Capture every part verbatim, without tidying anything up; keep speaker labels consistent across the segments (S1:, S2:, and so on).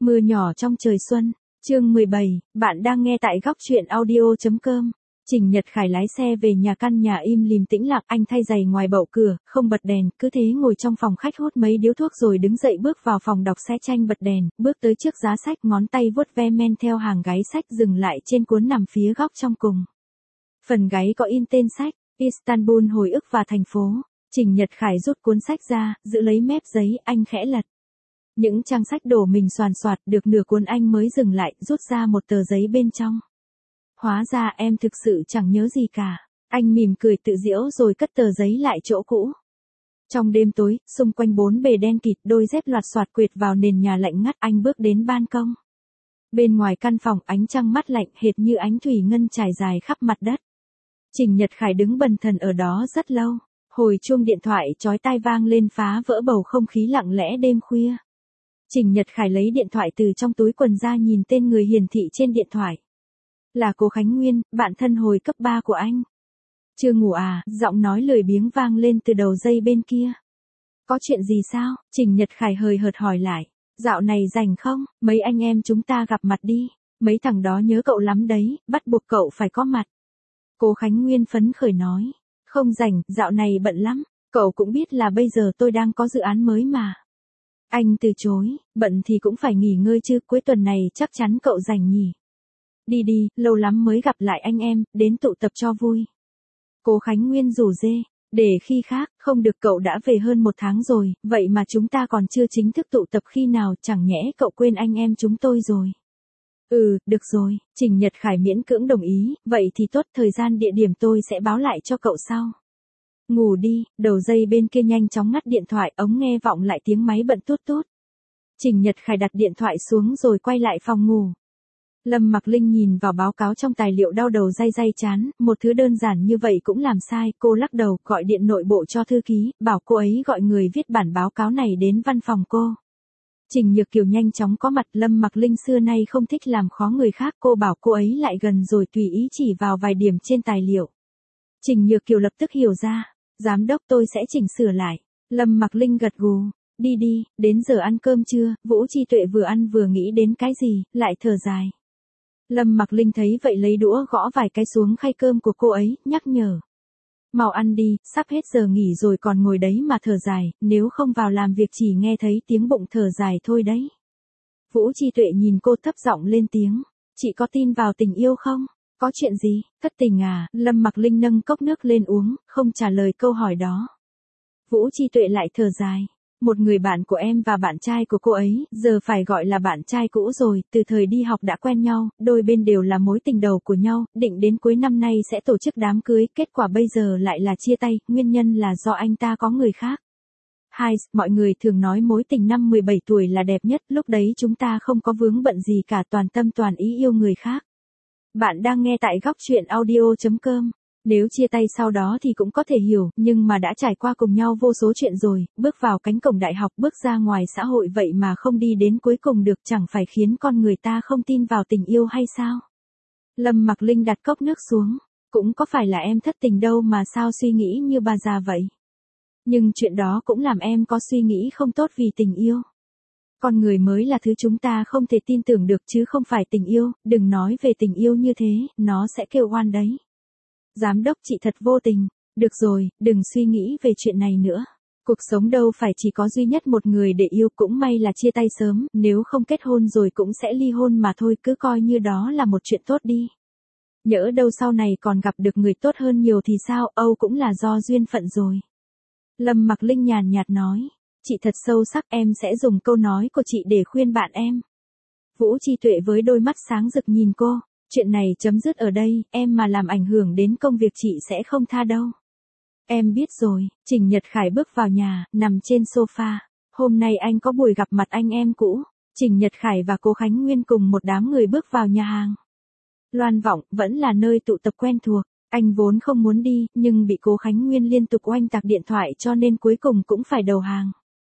S1: Mưa nhỏ trong trời xuân, chương mười bảy, bạn đang nghe tại góc truyện audio.com. Trình Nhật Khải lái xe về nhà, căn nhà im lìm tĩnh lặng, anh thay giày ngoài bậu cửa, không bật đèn, cứ thế ngồi trong phòng khách hút mấy điếu thuốc rồi đứng dậy bước vào phòng đọc xe tranh, bật đèn, bước tới trước giá sách, ngón tay vuốt ve men theo hàng gáy sách, dừng lại trên cuốn nằm phía góc trong cùng. Phần gáy có in tên sách, Istanbul hồi ức và thành phố. Trình Nhật Khải rút cuốn sách ra, giữ lấy mép giấy, anh khẽ lật. Những trang sách đổ mình xoàn xoạt, được nửa cuốn anh mới dừng lại, rút ra một tờ giấy bên trong. Hóa ra em thực sự chẳng nhớ gì cả. Anh mỉm cười tự giễu rồi cất tờ giấy lại chỗ cũ. Trong đêm tối, xung quanh bốn bề đen kịt, đôi dép loạt xoạt quệt vào nền nhà lạnh ngắt, anh bước đến ban công. Bên ngoài căn phòng, ánh trăng mát lạnh hệt như ánh thủy ngân trải dài khắp mặt đất. Trình Nhật Khải đứng bần thần ở đó rất lâu. Hồi chuông điện thoại chói tai vang lên, phá vỡ bầu không khí lặng lẽ đêm khuya. Trình Nhật Khải lấy điện thoại từ trong túi quần ra, nhìn tên người hiển thị trên điện thoại. Là cô Khánh Nguyên, bạn thân hồi cấp ba của anh. Chưa ngủ à? Giọng nói lười biếng vang lên từ đầu dây bên kia. Có chuyện gì sao? Trình Nhật Khải hời hợt hỏi lại. Dạo này rảnh không? Mấy anh em chúng ta gặp mặt đi. Mấy thằng đó nhớ cậu lắm đấy, bắt buộc cậu phải có mặt. Cô Khánh Nguyên phấn khởi nói. Không rảnh, dạo này bận lắm. Cậu cũng biết là bây giờ tôi đang có dự án mới mà. Anh từ chối, bận thì cũng phải nghỉ ngơi chứ, cuối tuần này chắc chắn cậu rảnh nhỉ. Đi đi, lâu lắm mới gặp lại anh em, đến tụ tập cho vui. Cô Khánh Nguyên rủ rê, để khi khác, không được, cậu đã về hơn một tháng rồi, vậy mà chúng ta còn chưa chính thức tụ tập khi nào, chẳng nhẽ cậu quên anh em chúng tôi rồi. Ừ, được rồi, Trình Nhật Khải miễn cưỡng đồng ý, vậy thì tốt, thời gian địa điểm tôi sẽ báo lại cho cậu sau. Ngủ đi. Đầu dây bên kia nhanh chóng ngắt điện thoại, ống nghe vọng lại tiếng máy bận tút tút. Trình Nhật Khải đặt điện thoại xuống rồi quay lại phòng ngủ. Lâm Mặc Linh nhìn vào báo cáo trong tài liệu, đau đầu day day chán, một thứ đơn giản như vậy cũng làm sai, cô lắc đầu, gọi điện nội bộ cho thư ký, bảo cô ấy gọi người viết bản báo cáo này đến văn phòng cô. Trình Nhược Kiều nhanh chóng có mặt, Lâm Mặc Linh xưa nay không thích làm khó người khác, cô bảo cô ấy lại gần rồi tùy ý chỉ vào vài điểm trên tài liệu. Trình Nhược Kiều lập tức hiểu ra. Giám đốc, tôi sẽ chỉnh sửa lại. Lâm Mặc Linh gật gù. Đi đi, đến giờ ăn cơm trưa. Vũ Chi Tuệ vừa ăn vừa nghĩ đến cái gì, lại thở dài. Lâm Mặc Linh thấy vậy lấy đũa gõ vài cái xuống khay cơm của cô ấy, nhắc nhở. Mau ăn đi, sắp hết giờ nghỉ rồi còn ngồi đấy mà thở dài, nếu không vào làm việc chỉ nghe thấy tiếng bụng thở dài thôi đấy. Vũ Chi Tuệ nhìn cô thấp giọng lên tiếng. Chị có tin vào tình yêu không? Có chuyện gì? Thất tình à? Lâm Mặc Linh nâng cốc nước lên uống, không trả lời câu hỏi đó. Vũ Chi Tuệ lại thở dài. Một người bạn của em và bạn trai của cô ấy, giờ phải gọi là bạn trai cũ rồi, từ thời đi học đã quen nhau, đôi bên đều là mối tình đầu của nhau, định đến cuối năm nay sẽ tổ chức đám cưới, kết quả bây giờ lại là chia tay, nguyên nhân là do anh ta có người khác. Hai, mọi người thường nói mối tình năm mười bảy tuổi là đẹp nhất, lúc đấy chúng ta không có vướng bận gì cả, toàn tâm toàn ý yêu người khác. Bạn đang nghe tại góc truyện audio.com. Nếu chia tay sau đó thì cũng có thể hiểu, nhưng mà đã trải qua cùng nhau vô số chuyện rồi, bước vào cánh cổng đại học, bước ra ngoài xã hội vậy mà không đi đến cuối cùng được, chẳng phải khiến con người ta không tin vào tình yêu hay sao? Lâm Mặc Linh đặt cốc nước xuống. Cũng có phải là em thất tình đâu mà sao suy nghĩ như bà già vậy? Nhưng chuyện đó cũng làm em có suy nghĩ không tốt vì tình yêu. Con người mới là thứ chúng ta không thể tin tưởng được chứ không phải tình yêu, đừng nói về tình yêu như thế, nó sẽ kêu oan đấy. Giám đốc, chị thật vô tình. Được rồi, đừng suy nghĩ về chuyện này nữa. Cuộc sống đâu phải chỉ có duy nhất một người để yêu, cũng may là chia tay sớm, nếu không kết hôn rồi cũng sẽ ly hôn mà thôi, cứ coi như đó là một chuyện tốt đi. Nhỡ đâu sau này còn gặp được người tốt hơn nhiều thì sao, Âu cũng là do duyên phận rồi. Lâm Mặc Linh nhàn nhạt nói. Chị thật sâu sắc, em sẽ dùng câu nói của chị để khuyên bạn em. Vũ Chi Tuệ với đôi mắt sáng rực nhìn cô. Chuyện này chấm dứt ở đây, em mà làm ảnh hưởng đến công việc chị sẽ không tha đâu. Em biết rồi. Trình Nhật Khải bước vào nhà, nằm trên sofa. Hôm nay anh có buổi gặp mặt anh em cũ. Trình Nhật Khải và cô Khánh Nguyên cùng một đám người bước vào nhà hàng. Loan Vọng, vẫn là nơi tụ tập quen thuộc. Anh vốn không muốn đi, nhưng bị cô Khánh Nguyên liên tục oanh tạc điện thoại cho nên cuối cùng cũng phải đầu hàng.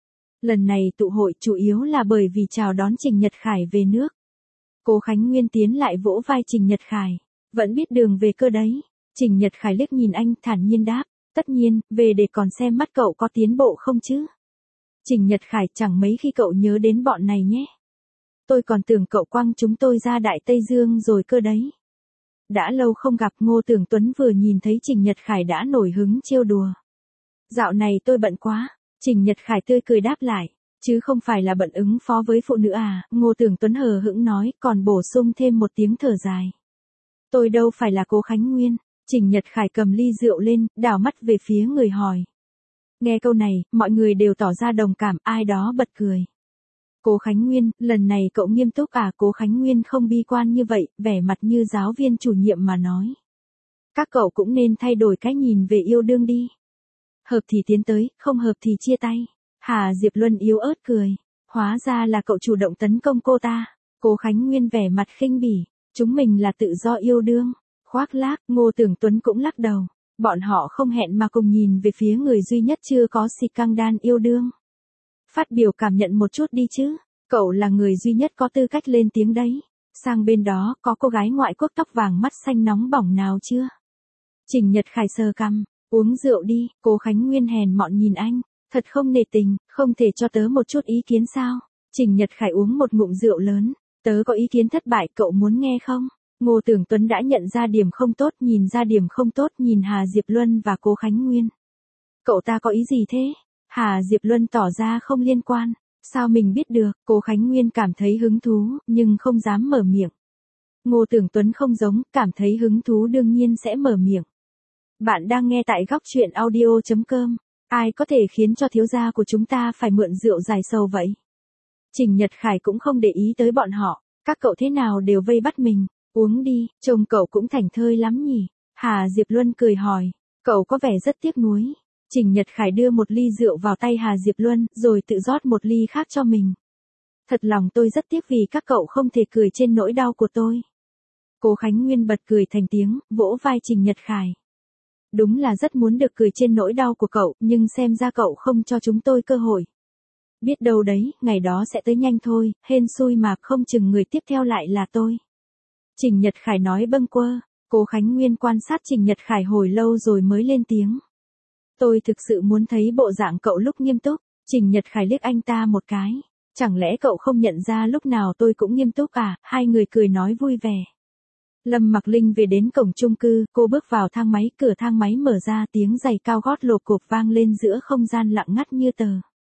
S1: Lần này tụ hội chủ yếu là bởi vì chào đón Trình Nhật Khải về nước. Cô Khánh Nguyên tiến lại vỗ vai Trình Nhật Khải. Vẫn biết đường về cơ đấy. Trình Nhật Khải liếc nhìn anh, thản nhiên đáp. Tất nhiên, về để còn xem mắt cậu có tiến bộ không chứ. Trình Nhật Khải, chẳng mấy khi cậu nhớ đến bọn này nhé. Tôi còn tưởng cậu quăng chúng tôi ra Đại Tây Dương rồi cơ đấy. Đã lâu không gặp, Ngô Tưởng Tuấn vừa nhìn thấy Trình Nhật Khải đã nổi hứng trêu đùa. Dạo này tôi bận quá, Trình Nhật Khải tươi cười đáp lại, chứ không phải là bận ứng phó với phụ nữ à, Ngô Tưởng Tuấn hờ hững nói, còn bổ sung thêm một tiếng thở dài. Tôi đâu phải là Cố Khánh Nguyên. Trình Nhật Khải cầm ly rượu lên, đảo mắt về phía người hỏi. Nghe câu này, mọi người đều tỏ ra đồng cảm, ai đó bật cười. Cố Khánh Nguyên, lần này cậu nghiêm túc à? Cố Khánh Nguyên không bi quan như vậy, vẻ mặt như giáo viên chủ nhiệm mà nói. Các cậu cũng nên thay đổi cái nhìn về yêu đương đi. Hợp thì tiến tới, không hợp thì chia tay. Hà Diệp Luân yếu ớt cười. Hóa ra là cậu chủ động tấn công cô ta. Cố Khánh Nguyên vẻ mặt khinh bỉ. Chúng mình là tự do yêu đương. Khoác lác, Ngô Tưởng Tuấn cũng lắc đầu. Bọn họ không hẹn mà cùng nhìn về phía người duy nhất chưa có xì căng đan yêu đương. Phát biểu cảm nhận một chút đi chứ. Cậu là người duy nhất có tư cách lên tiếng đấy. Sang bên đó có cô gái ngoại quốc tóc vàng mắt xanh nóng bỏng nào chưa? Trình Nhật Khải sờ cằm. Uống rượu đi. Cố Khánh Nguyên hèn mọn nhìn anh. Thật không nể tình, không thể cho tớ một chút ý kiến sao? Trình Nhật Khải uống một ngụm rượu lớn. Tớ có ý kiến thất bại, cậu muốn nghe không? Ngô Tưởng Tuấn đã nhận ra điểm không tốt, nhìn ra điểm không tốt, nhìn Hà Diệp Luân và Cố Khánh Nguyên. Cậu ta có ý gì thế? Hà Diệp Luân tỏ ra không liên quan. Sao mình biết được? Cố Khánh Nguyên cảm thấy hứng thú, nhưng không dám mở miệng. Ngô Tưởng Tuấn không giống, cảm thấy hứng thú đương nhiên sẽ mở miệng. Bạn đang nghe tại góc truyện audio chấm com. Ai có thể khiến cho thiếu gia của chúng ta phải mượn rượu dài sầu vậy? Trình Nhật Khải cũng không để ý tới bọn họ. Các cậu thế nào đều vây bắt mình. Uống đi, trông cậu cũng thảnh thơi lắm nhỉ? Hà Diệp Luân cười hỏi. Cậu có vẻ rất tiếc nuối. Trình Nhật Khải đưa một ly rượu vào tay Hà Diệp Luân, rồi tự rót một ly khác cho mình. Thật lòng tôi rất tiếc vì các cậu không thể cười trên nỗi đau của tôi. Cố Khánh Nguyên bật cười thành tiếng, vỗ vai Trình Nhật Khải. Đúng là rất muốn được cười trên nỗi đau của cậu, nhưng xem ra cậu không cho chúng tôi cơ hội. Biết đâu đấy, ngày đó sẽ tới nhanh thôi, hên xui mà không chừng người tiếp theo lại là tôi. Trình Nhật Khải nói bâng quơ. Cố Khánh Nguyên quan sát Trình Nhật Khải hồi lâu rồi mới lên tiếng. Tôi thực sự muốn thấy bộ dạng cậu lúc nghiêm túc. Trình Nhật Khải liếc anh ta một cái. Chẳng lẽ cậu không nhận ra lúc nào tôi cũng nghiêm túc à? Hai người cười nói vui vẻ. Lâm Mặc Linh về đến cổng chung cư, cô bước vào thang máy, cửa thang máy mở ra, tiếng giày cao gót lộp cộp vang lên giữa không gian lặng ngắt như tờ.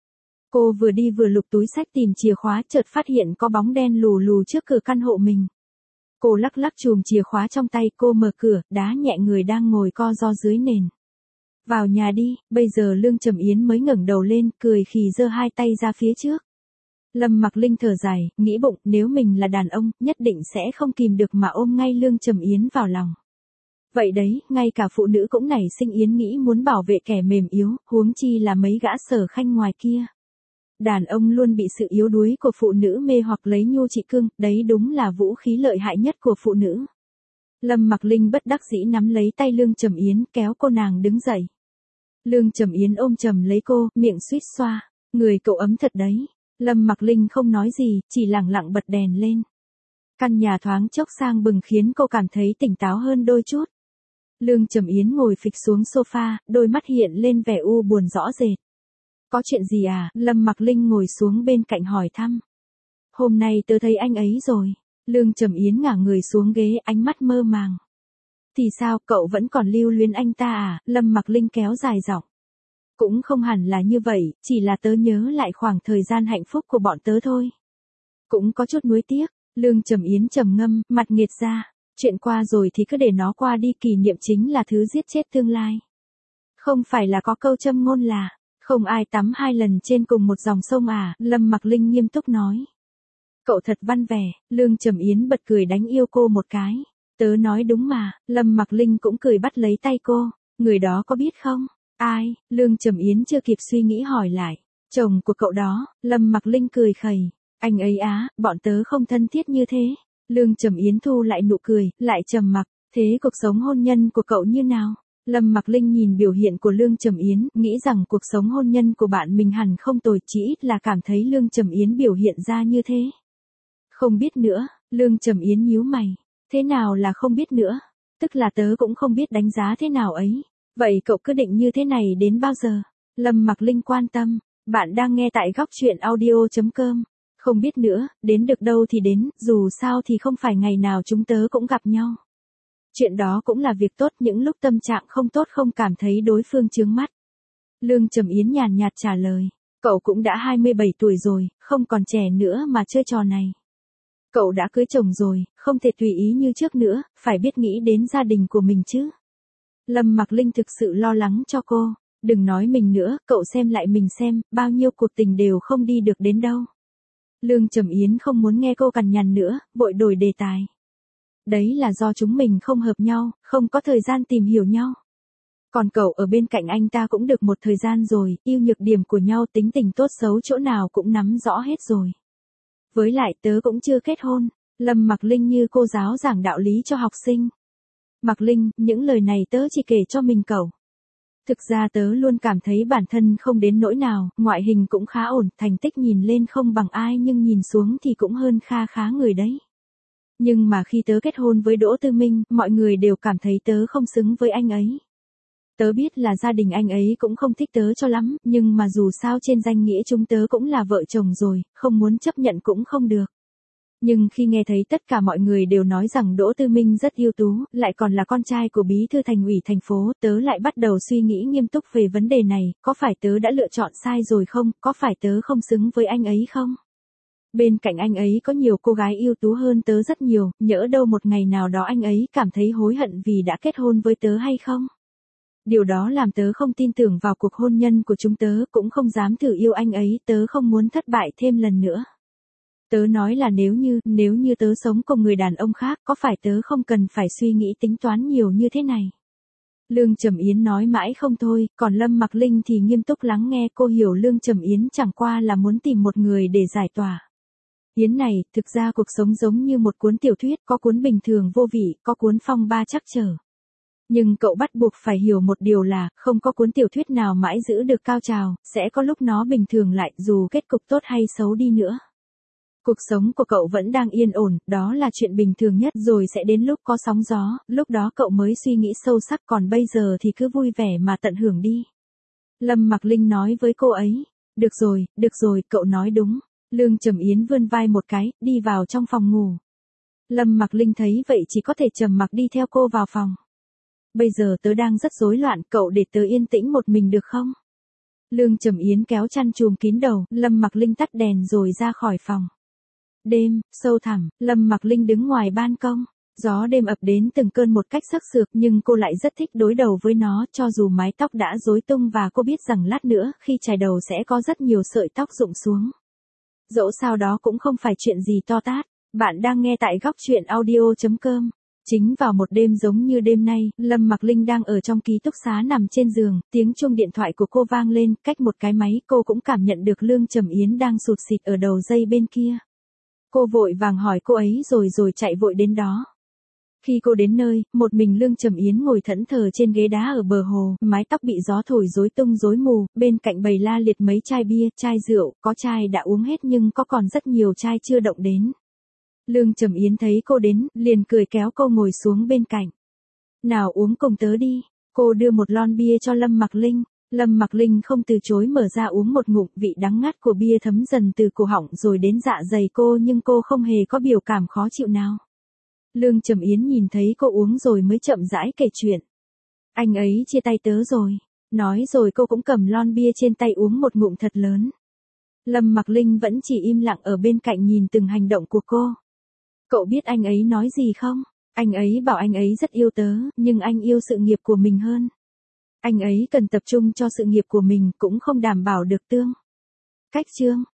S1: Cô vừa đi vừa lục túi xách tìm chìa khóa, chợt phát hiện có bóng đen lù lù trước cửa căn hộ mình. Cô lắc lắc chùm chìa khóa trong tay, cô mở cửa, đá nhẹ người đang ngồi co ro dưới nền. Vào nhà đi. Bây giờ Lương Trầm Yến mới ngẩng đầu lên, cười khì giơ hai tay ra phía trước. Lâm Mặc Linh thở dài, nghĩ bụng, nếu mình là đàn ông, nhất định sẽ không kìm được mà ôm ngay Lương Trầm Yến vào lòng. Vậy đấy, ngay cả phụ nữ cũng nảy sinh ý nghĩ muốn bảo vệ kẻ mềm yếu, huống chi là mấy gã sở khanh ngoài kia. Đàn ông luôn bị sự yếu đuối của phụ nữ mê hoặc lấy nhu trị cương, đấy đúng là vũ khí lợi hại nhất của phụ nữ. Lâm Mặc Linh bất đắc dĩ nắm lấy tay Lương Trầm Yến, kéo cô nàng đứng dậy. Lương Trầm Yến ôm chầm lấy cô, miệng suýt xoa, người cậu ấm thật đấy. Lâm Mặc Linh không nói gì, chỉ lẳng lặng bật đèn lên. Căn nhà thoáng chốc sang bừng khiến cô cảm thấy tỉnh táo hơn đôi chút. Lương Trầm Yến ngồi phịch xuống sofa, đôi mắt hiện lên vẻ u buồn rõ rệt. Có chuyện gì à? Lâm Mặc Linh ngồi xuống bên cạnh hỏi thăm. Hôm nay tớ thấy anh ấy rồi. Lương Trầm Yến ngả người xuống ghế, ánh mắt mơ màng. Thì sao, cậu vẫn còn lưu luyến anh ta à? Lâm Mặc Linh kéo dài giọng. Cũng không hẳn là như vậy, chỉ là tớ nhớ lại khoảng thời gian hạnh phúc của bọn tớ thôi. Cũng có chút nuối tiếc. Lương Trầm Yến trầm ngâm, mặt nghiệt ra. Chuyện qua rồi thì cứ để nó qua đi, kỷ niệm chính là thứ giết chết tương lai. Không phải là có câu châm ngôn là không ai tắm hai lần trên cùng một dòng sông à? Lâm Mặc Linh nghiêm túc nói. Cậu thật văn vẻ. Lương Trầm Yến bật cười đánh yêu cô một cái. Tớ nói đúng mà. Lâm Mặc Linh cũng cười bắt lấy tay cô. Người đó có biết không? Ai? Lương Trầm Yến chưa kịp suy nghĩ hỏi lại. Chồng của cậu đó. Lâm Mặc Linh cười khẩy. Anh ấy á, bọn tớ không thân thiết như thế. Lương Trầm Yến thu lại nụ cười, lại trầm mặc. Thế cuộc sống hôn nhân của cậu như nào? Lâm Mặc Linh nhìn biểu hiện của Lương Trầm Yến, nghĩ rằng cuộc sống hôn nhân của bạn mình hẳn không tồi, chỉ ít là cảm thấy Lương Trầm Yến biểu hiện ra như thế. Không biết nữa. Lương Trầm Yến nhíu mày. Thế nào là không biết nữa? Tức là tớ cũng không biết đánh giá thế nào ấy. Vậy cậu cứ định như thế này đến bao giờ? Lâm Mặc Linh quan tâm. Bạn đang nghe tại góc truyện audio chấm com. Không biết nữa, đến được đâu thì đến, dù sao thì không phải ngày nào chúng tớ cũng gặp nhau. Chuyện đó cũng là việc tốt, những lúc tâm trạng không tốt không cảm thấy đối phương chướng mắt. Lương Trầm Yến nhàn nhạt trả lời, cậu cũng đã hai mươi bảy tuổi rồi, không còn trẻ nữa mà chơi trò này. Cậu đã cưới chồng rồi, không thể tùy ý như trước nữa, phải biết nghĩ đến gia đình của mình chứ. Lâm Mặc Linh thực sự lo lắng cho cô, đừng nói mình nữa, cậu xem lại mình xem, bao nhiêu cuộc tình đều không đi được đến đâu. Lương Trầm Yến không muốn nghe cô cằn nhằn nữa, vội đổi đề tài. Đấy là do chúng mình không hợp nhau, không có thời gian tìm hiểu nhau. Còn cậu ở bên cạnh anh ta cũng được một thời gian rồi, ưu nhược điểm của nhau, tính tình tốt xấu chỗ nào cũng nắm rõ hết rồi. Với lại tớ cũng chưa kết hôn. Lâm Mặc Linh như cô giáo giảng đạo lý cho học sinh. Mặc Linh, những lời này tớ chỉ kể cho mình cậu. Thực ra tớ luôn cảm thấy bản thân không đến nỗi nào, ngoại hình cũng khá ổn, thành tích nhìn lên không bằng ai nhưng nhìn xuống thì cũng hơn kha khá người đấy. Nhưng mà khi tớ kết hôn với Đỗ Tư Minh, mọi người đều cảm thấy tớ không xứng với anh ấy. Tớ biết là gia đình anh ấy cũng không thích tớ cho lắm, nhưng mà dù sao trên danh nghĩa chúng tớ cũng là vợ chồng rồi, không muốn chấp nhận cũng không được. Nhưng khi nghe thấy tất cả mọi người đều nói rằng Đỗ Tư Minh rất ưu tú, lại còn là con trai của bí thư thành ủy thành phố, tớ lại bắt đầu suy nghĩ nghiêm túc về vấn đề này, có phải tớ đã lựa chọn sai rồi không, có phải tớ không xứng với anh ấy không? Bên cạnh anh ấy có nhiều cô gái ưu tú hơn tớ rất nhiều, nhỡ đâu một ngày nào đó anh ấy cảm thấy hối hận vì đã kết hôn với tớ hay không? Điều đó làm tớ không tin tưởng vào cuộc hôn nhân của chúng tớ, cũng không dám thử yêu anh ấy, tớ không muốn thất bại thêm lần nữa. Tớ nói là nếu như, nếu như tớ sống cùng người đàn ông khác, có phải tớ không cần phải suy nghĩ tính toán nhiều như thế này? Lương Trầm Yến nói mãi không thôi, còn Lâm Mặc Linh thì nghiêm túc lắng nghe, cô hiểu Lương Trầm Yến chẳng qua là muốn tìm một người để giải tỏa. Yến này, thực ra cuộc sống giống như một cuốn tiểu thuyết, có cuốn bình thường vô vị, có cuốn phong ba trắc trở. Nhưng cậu bắt buộc phải hiểu một điều là, không có cuốn tiểu thuyết nào mãi giữ được cao trào, sẽ có lúc nó bình thường lại, dù kết cục tốt hay xấu đi nữa. Cuộc sống của cậu vẫn đang yên ổn, đó là chuyện bình thường nhất, rồi sẽ đến lúc có sóng gió, lúc đó cậu mới suy nghĩ sâu sắc, còn bây giờ thì cứ vui vẻ mà tận hưởng đi. Lâm Mặc Linh nói với cô ấy, được rồi, được rồi, cậu nói đúng. Lương Trầm Yến vươn vai một cái, đi vào trong phòng ngủ. Lâm Mặc Linh thấy vậy chỉ có thể trầm mặc đi theo cô vào phòng. Bây giờ tớ đang rất rối loạn, cậu để tớ yên tĩnh một mình được không? Lương Trầm Yến kéo chăn chùm kín đầu, Lâm Mặc Linh tắt đèn rồi ra khỏi phòng. Đêm, sâu thẳm, Lâm Mặc Linh đứng ngoài ban công. Gió đêm ập đến từng cơn một cách sắc sược, nhưng cô lại rất thích đối đầu với nó, cho dù mái tóc đã rối tung và cô biết rằng lát nữa, khi chải đầu sẽ có rất nhiều sợi tóc rụng xuống. Dẫu sao đó cũng không phải chuyện gì to tát. Bạn đang nghe tại góc truyện audio chấm com. Chính vào một đêm giống như đêm nay, Lâm Mặc Linh đang ở trong ký túc xá nằm trên giường, tiếng chuông điện thoại của cô vang lên, cách một cái máy, cô cũng cảm nhận được Lương Trầm Yến đang sụt sịt ở đầu dây bên kia. Cô vội vàng hỏi cô ấy rồi rồi chạy vội đến đó. Khi cô đến nơi, một mình Lương Trầm Yến ngồi thẫn thờ trên ghế đá ở bờ hồ, mái tóc bị gió thổi rối tung rối mù, bên cạnh bày la liệt mấy chai bia, chai rượu, có chai đã uống hết nhưng có còn rất nhiều chai chưa động đến. Lương Trầm Yến thấy cô đến, liền cười kéo cô ngồi xuống bên cạnh. Nào uống cùng tớ đi. Cô đưa một lon bia cho Lâm Mặc Linh. Lâm Mặc Linh không từ chối mở ra uống một ngụm, vị đắng ngắt của bia thấm dần từ cổ họng rồi đến dạ dày cô, nhưng cô không hề có biểu cảm khó chịu nào. Lương Trầm Yến nhìn thấy cô uống rồi mới chậm rãi kể chuyện. Anh ấy chia tay tớ rồi. Nói rồi cô cũng cầm lon bia trên tay uống một ngụm thật lớn. Lâm Mặc Linh vẫn chỉ im lặng ở bên cạnh nhìn từng hành động của cô. Cậu biết anh ấy nói gì không? Anh ấy bảo anh ấy rất yêu tớ, nhưng anh yêu sự nghiệp của mình hơn. Anh ấy cần tập trung cho sự nghiệp của mình, cũng không đảm bảo được tương cách chương.